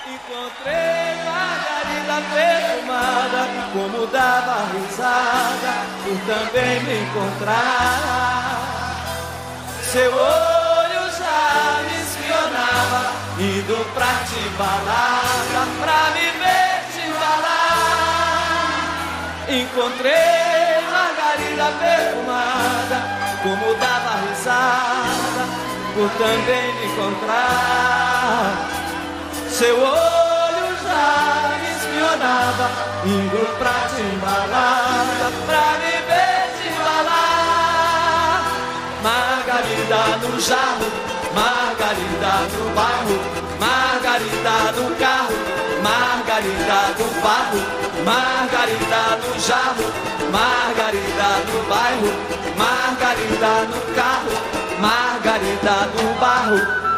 Encontrei Margarida perfumada, como dava risada por também me encontrar. Seu olho já me espionava, indo pra te balada, pra me ver te balar. Encontrei Margarida perfumada, como dava risada por também me encontrar. Seu olho já me espionava, indo pra te embalada, pra me ver te embalar. Margarida no jarro, Margarida no bairro, Margarida no carro, Margarida no barro, Margarida no jarro, Margarida no bairro, Margarida no carro, Margarida no barro.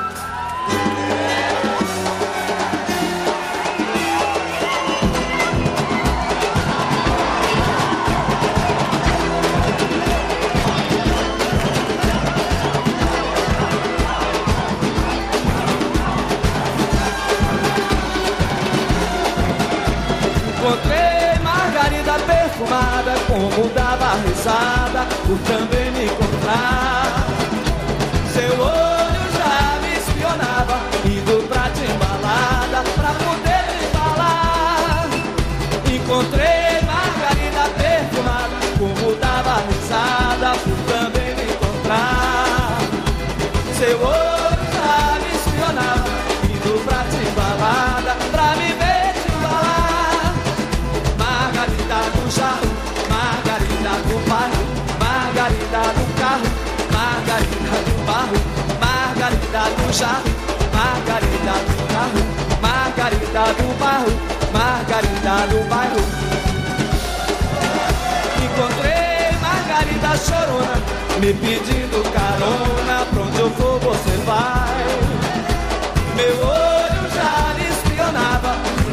Encontrei Margarida perfumada, como dava risada por também me encontrar. Seu olho já me espionava, indo pra te embalada, pra poder me falar. Encontrei Margarida perfumada, como dava risada por também me encontrar. Seu olho já me espionava, indo pra te embalada, pra me ver. Margarida no jarro, Margarida no bairro, Margarida no carro, Margarida no barro, Margarida no jarro, Margarida no carro, Margarida no barro, Margarida no bairro. Encontrei Margarida chorona, me pedindo carona, pra onde eu for você vai. Meu olho já lhe espionava,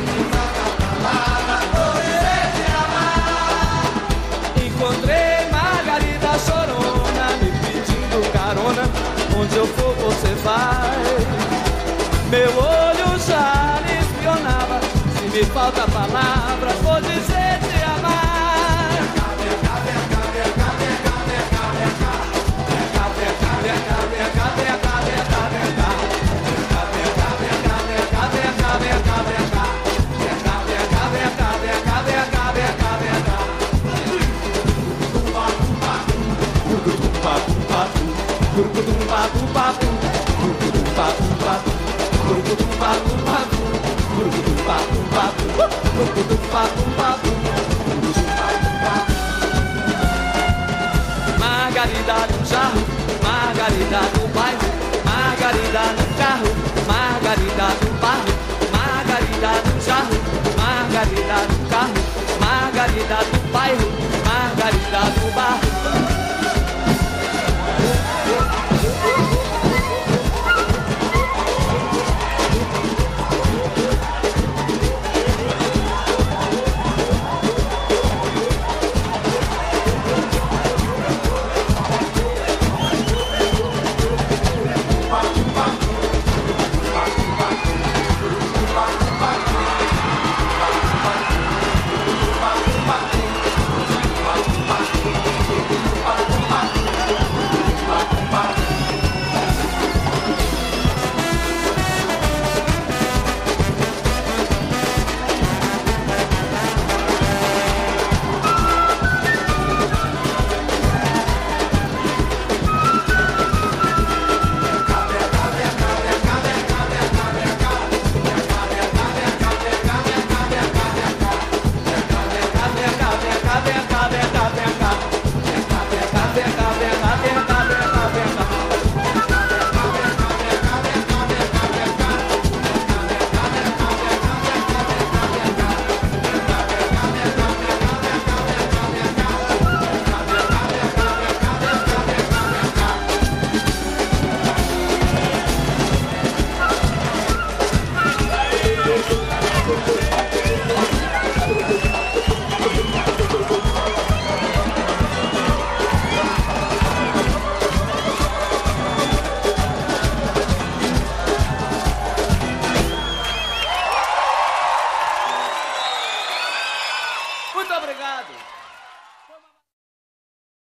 encontrei Margarida chorona, me pedindo carona, onde eu for você vai. Meu olho já lhe espionava, se me falta palavras vou dizer te amar. Margarida no jarro, Margarida no bairro, Margarida no carro, Margarida no barro, Margarida no jarro, Margarida no carro, Margarida no bairro, Margarida no barro. Muito obrigado.